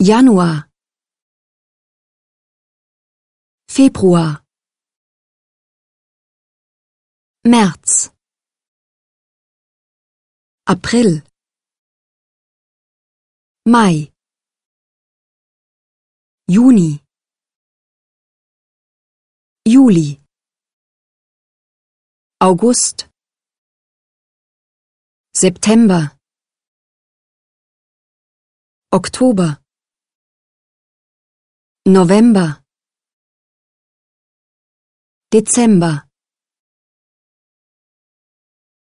Januar, Februar, März, April, Mai, Juni, Juli, August, September, Oktober, November, Dezember.